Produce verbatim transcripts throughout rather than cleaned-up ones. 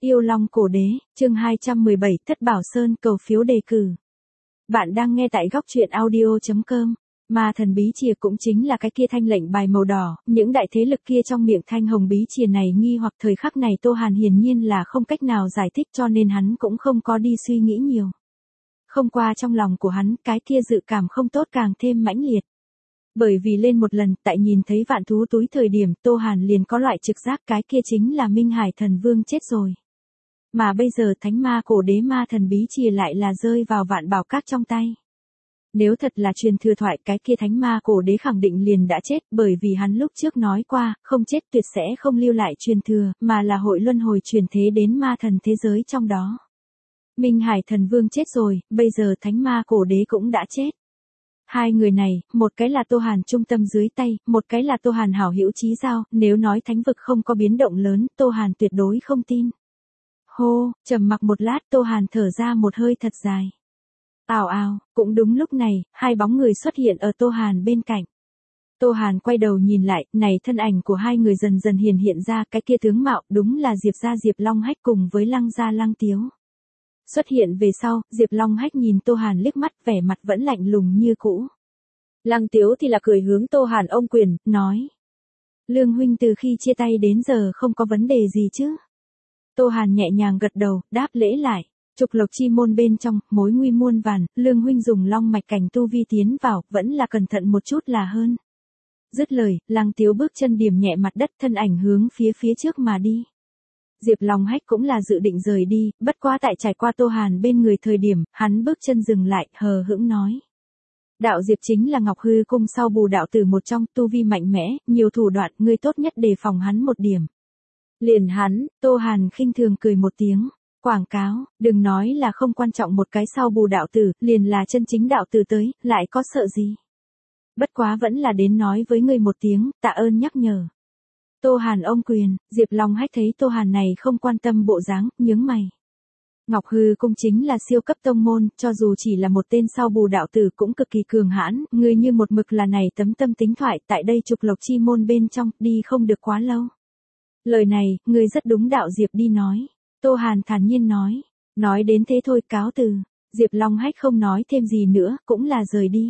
Yêu Long Cổ Đế, chương hai trăm mười bảy, Thất Bảo Sơn cầu phiếu đề cử. Bạn đang nghe tại góc truyện audio chấm com. Ma thần bí chìa cũng chính là cái kia thanh lệnh bài màu đỏ, những đại thế lực kia trong miệng thanh hồng bí chìa này nghi hoặc thời khắc này Tô Hàn hiển nhiên là không cách nào giải thích cho nên hắn cũng không có đi suy nghĩ nhiều. Không qua trong lòng của hắn, cái kia dự cảm không tốt càng thêm mãnh liệt. Bởi vì lên một lần, tại nhìn thấy vạn thú túi thời điểm, Tô Hàn liền có loại trực giác cái kia chính là Minh Hải Thần Vương chết rồi. Mà bây giờ thánh ma cổ đế ma thần bí chìa lại là rơi vào vạn bảo các trong tay. Nếu thật là truyền thừa thoại cái kia thánh ma cổ đế khẳng định liền đã chết bởi vì hắn lúc trước nói qua, không chết tuyệt sẽ không lưu lại truyền thừa, mà là hội luân hồi truyền thế đến ma thần thế giới trong đó. Minh Hải Thần Vương chết rồi, bây giờ thánh ma cổ đế cũng đã chết. Hai người này, một cái là Tô Hàn trung tâm dưới tay, một cái là Tô Hàn hảo hữu chí giao, nếu nói thánh vực không có biến động lớn, Tô Hàn tuyệt đối không tin. Hô, trầm mặc một lát Tô Hàn thở ra một hơi thật dài. Ào ào, cũng đúng lúc này, hai bóng người xuất hiện ở Tô Hàn bên cạnh. Tô Hàn quay đầu nhìn lại, này thân ảnh của hai người dần dần hiển hiện ra cái kia tướng mạo đúng là Diệp gia Diệp Long Hách cùng với Lăng gia Lăng Tiếu. Xuất hiện về sau, Diệp Long Hách nhìn Tô Hàn liếc mắt vẻ mặt vẫn lạnh lùng như cũ. Lăng Tiếu thì là cười hướng Tô Hàn ôm quyền, nói. Lương huynh từ khi chia tay đến giờ không có vấn đề gì chứ? Tô Hàn nhẹ nhàng gật đầu, đáp lễ lại. Trục lộc chi môn bên trong, mối nguy muôn vàn, Lương huynh dùng long mạch cảnh tu vi tiến vào, vẫn là cẩn thận một chút là hơn. Dứt lời, Lăng Tiếu bước chân điểm nhẹ mặt đất thân ảnh hướng phía phía trước mà đi. Diệp Long Hách cũng là dự định rời đi, bất quá tại trải qua Tô Hàn bên người thời điểm, hắn bước chân dừng lại, hờ hững nói. Đạo Diệp chính là Ngọc Hư Cung sau bù đạo tử một trong, tu vi mạnh mẽ, nhiều thủ đoạn, ngươi tốt nhất đề phòng hắn một điểm. Liền hắn, Tô Hàn khinh thường cười một tiếng. Quảng cáo, đừng nói là không quan trọng một cái sau bù đạo tử, liền là chân chính đạo tử tới, lại có sợ gì. Bất quá vẫn là đến nói với ngươi một tiếng, tạ ơn nhắc nhở. Tô Hàn ôm quyền, Diệp Long Hách thấy Tô Hàn này không quan tâm bộ dáng, nhướng mày. Ngọc Hư Cung chính là siêu cấp tông môn, cho dù chỉ là một tên sau bù đạo tử cũng cực kỳ cường hãn, ngươi như một mực là này tấm tâm tính thoại tại đây trục lộc chi môn bên trong, đi không được quá lâu. Lời này, ngươi rất đúng đạo Diệp đi nói. Tô Hàn thản nhiên nói, nói đến thế thôi cáo từ, Diệp Long Hách không nói thêm gì nữa, cũng là rời đi.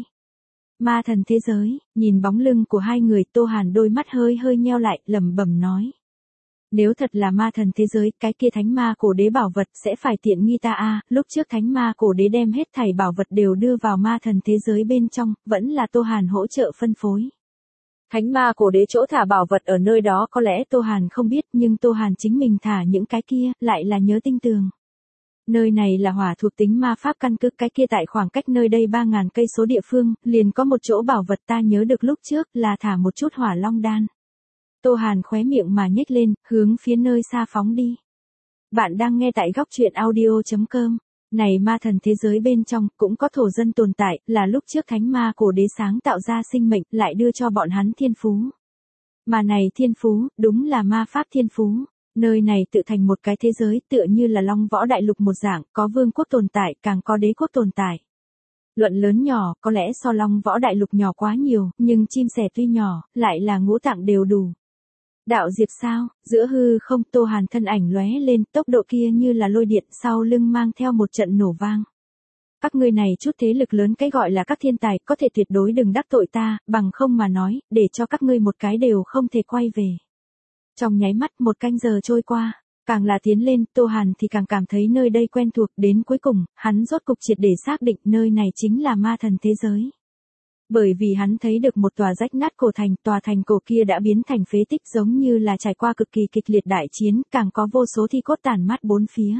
Ma thần thế giới, nhìn bóng lưng của hai người Tô Hàn đôi mắt hơi hơi nheo lại, lẩm bẩm nói. Nếu thật là ma thần thế giới, cái kia thánh ma cổ đế bảo vật sẽ phải tiện nghi ta a. Lúc trước thánh ma cổ đế đem hết thảy bảo vật đều đưa vào ma thần thế giới bên trong, vẫn là Tô Hàn hỗ trợ phân phối. Thánh ma cổ đế chỗ thả bảo vật ở nơi đó có lẽ Tô Hàn không biết nhưng Tô Hàn chính mình thả những cái kia, lại là nhớ tinh tường. Nơi này là hỏa thuộc tính ma pháp căn cứ cái kia tại khoảng cách nơi đây ba ngàn cây số địa phương, liền có một chỗ bảo vật ta nhớ được lúc trước là thả một chút hỏa long đan. Tô Hàn khóe miệng mà nhếch lên, hướng phía nơi xa phóng đi. Bạn đang nghe tại góc truyện audio chấm com. Này ma thần thế giới bên trong, cũng có thổ dân tồn tại, là lúc trước thánh ma cổ đế sáng tạo ra sinh mệnh, lại đưa cho bọn hắn thiên phú. Mà này thiên phú, đúng là ma pháp thiên phú. Nơi này tự thành một cái thế giới, tựa như là Long Võ Đại Lục một dạng, có vương quốc tồn tại, càng có đế quốc tồn tại. Luận lớn nhỏ, có lẽ so Long Võ Đại Lục nhỏ quá nhiều, nhưng chim sẻ tuy nhỏ, lại là ngũ tạng đều đủ. Đạo Diệp sao, giữa hư không Tô Hàn thân ảnh lóe lên, tốc độ kia như là lôi điện sau lưng mang theo một trận nổ vang. Các ngươi này chút thế lực lớn cái gọi là các thiên tài có thể tuyệt đối đừng đắc tội ta, bằng không mà nói, để cho các ngươi một cái đều không thể quay về. Trong nháy mắt một canh giờ trôi qua, càng là tiến lên, Tô Hàn thì càng cảm thấy nơi đây quen thuộc, đến cuối cùng, hắn rốt cục triệt để xác định nơi này chính là ma thần thế giới. Bởi vì hắn thấy được một tòa rách nát cổ thành, tòa thành cổ kia đã biến thành phế tích giống như là trải qua cực kỳ kịch liệt đại chiến, càng có vô số thi cốt tàn mát bốn phía.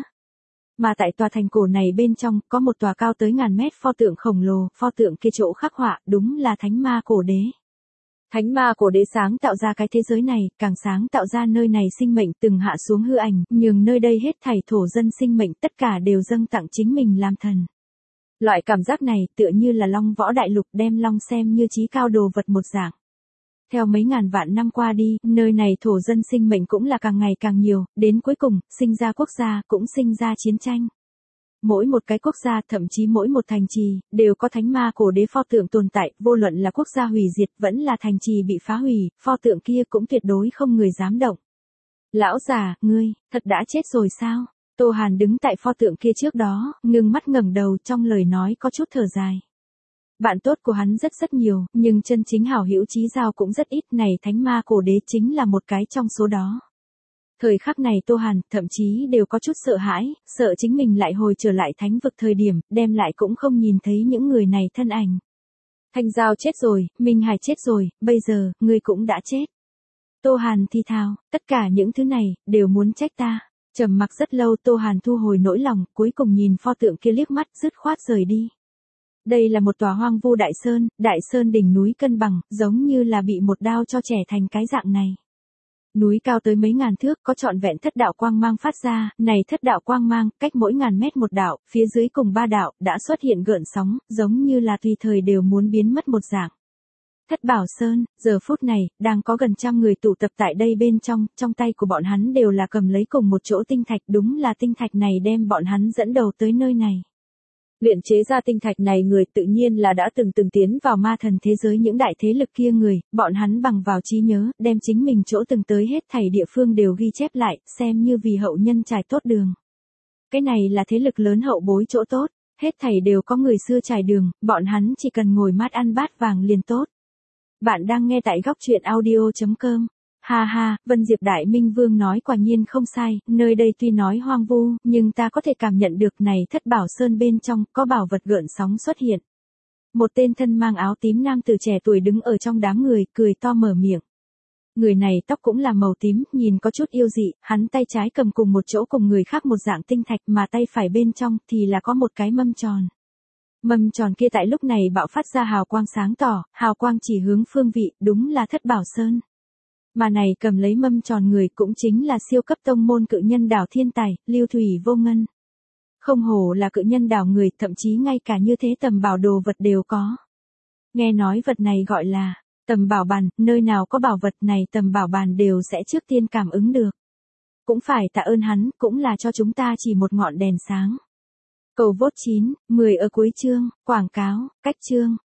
Mà tại tòa thành cổ này bên trong, có một tòa cao tới ngàn mét pho tượng khổng lồ, pho tượng kia chỗ khắc họa, đúng là thánh ma cổ đế. Thánh ma cổ đế sáng tạo ra cái thế giới này, càng sáng tạo ra nơi này sinh mệnh từng hạ xuống hư ảnh, nhường nơi đây hết thảy thổ dân sinh mệnh tất cả đều dâng tặng chính mình làm thần. Loại cảm giác này tựa như là Long Võ Đại Lục đem long xem như chí cao đồ vật một dạng. Theo mấy ngàn vạn năm qua đi, nơi này thổ dân sinh mệnh cũng là càng ngày càng nhiều, đến cuối cùng, sinh ra quốc gia cũng sinh ra chiến tranh. Mỗi một cái quốc gia, thậm chí mỗi một thành trì, đều có thánh ma cổ đế pho tượng tồn tại, vô luận là quốc gia hủy diệt vẫn là thành trì bị phá hủy, pho tượng kia cũng tuyệt đối không người dám động. Lão già, ngươi, thật đã chết rồi sao? Tô Hàn đứng tại pho tượng kia trước đó, ngưng mắt ngẩng đầu, trong lời nói có chút thở dài. Bạn tốt của hắn rất rất nhiều, nhưng chân chính hảo hữu chí giao cũng rất ít, này thánh ma cổ đế chính là một cái trong số đó. Thời khắc này Tô Hàn thậm chí đều có chút sợ hãi, sợ chính mình lại hồi trở lại thánh vực thời điểm, đem lại cũng không nhìn thấy những người này thân ảnh. Thanh Giao chết rồi, Minh Hải chết rồi, bây giờ, ngươi cũng đã chết. Tô Hàn thi thào, tất cả những thứ này, đều muốn trách ta. Trầm mặc rất lâu Tô Hàn thu hồi nỗi lòng, cuối cùng nhìn pho tượng kia liếc mắt, dứt khoát rời đi. Đây là một tòa hoang vu đại sơn, đại sơn đỉnh núi cân bằng, giống như là bị một đao cho trẻ thành cái dạng này. Núi cao tới mấy ngàn thước, có trọn vẹn thất đạo quang mang phát ra, này thất đạo quang mang, cách mỗi ngàn mét một đạo, phía dưới cùng ba đạo, đã xuất hiện gợn sóng, giống như là tùy thời đều muốn biến mất một dạng. Thất Bảo Sơn, giờ phút này, đang có gần trăm người tụ tập tại đây bên trong, trong tay của bọn hắn đều là cầm lấy cùng một chỗ tinh thạch, đúng là tinh thạch này đem bọn hắn dẫn đầu tới nơi này. Luyện chế ra tinh thạch này người tự nhiên là đã từng từng tiến vào ma thần thế giới những đại thế lực kia người, bọn hắn bằng vào trí nhớ, đem chính mình chỗ từng tới hết thảy địa phương đều ghi chép lại, xem như vì hậu nhân trải tốt đường. Cái này là thế lực lớn hậu bối chỗ tốt, hết thảy đều có người xưa trải đường, bọn hắn chỉ cần ngồi mát ăn bát vàng liền tốt. Bạn đang nghe tại góc truyện audio chấm com. Ha ha, Vân Diệp Đại Minh Vương nói quả nhiên không sai, nơi đây tuy nói hoang vu, nhưng ta có thể cảm nhận được này Thất Bảo Sơn bên trong, có bảo vật gợn sóng xuất hiện. Một tên thân mang áo tím nam tử trẻ tuổi đứng ở trong đám người, cười to mở miệng. Người này tóc cũng là màu tím, nhìn có chút yêu dị, hắn tay trái cầm cùng một chỗ cùng người khác một dạng tinh thạch mà tay phải bên trong thì là có một cái mâm tròn. Mâm tròn kia tại lúc này bạo phát ra hào quang sáng tỏ, hào quang chỉ hướng phương vị, đúng là Thất Bảo Sơn. Mà này cầm lấy mâm tròn người cũng chính là siêu cấp tông môn cự nhân đảo thiên tài, Lưu Thủy Vô Ngân. Không hổ là cự nhân đảo người, thậm chí ngay cả như thế tầm bảo đồ vật đều có. Nghe nói vật này gọi là tầm bảo bàn, nơi nào có bảo vật này tầm bảo bàn đều sẽ trước tiên cảm ứng được. Cũng phải tạ ơn hắn, cũng là cho chúng ta chỉ một ngọn đèn sáng. Cầu vote chín, mười ở cuối chương, quảng cáo, cách chương.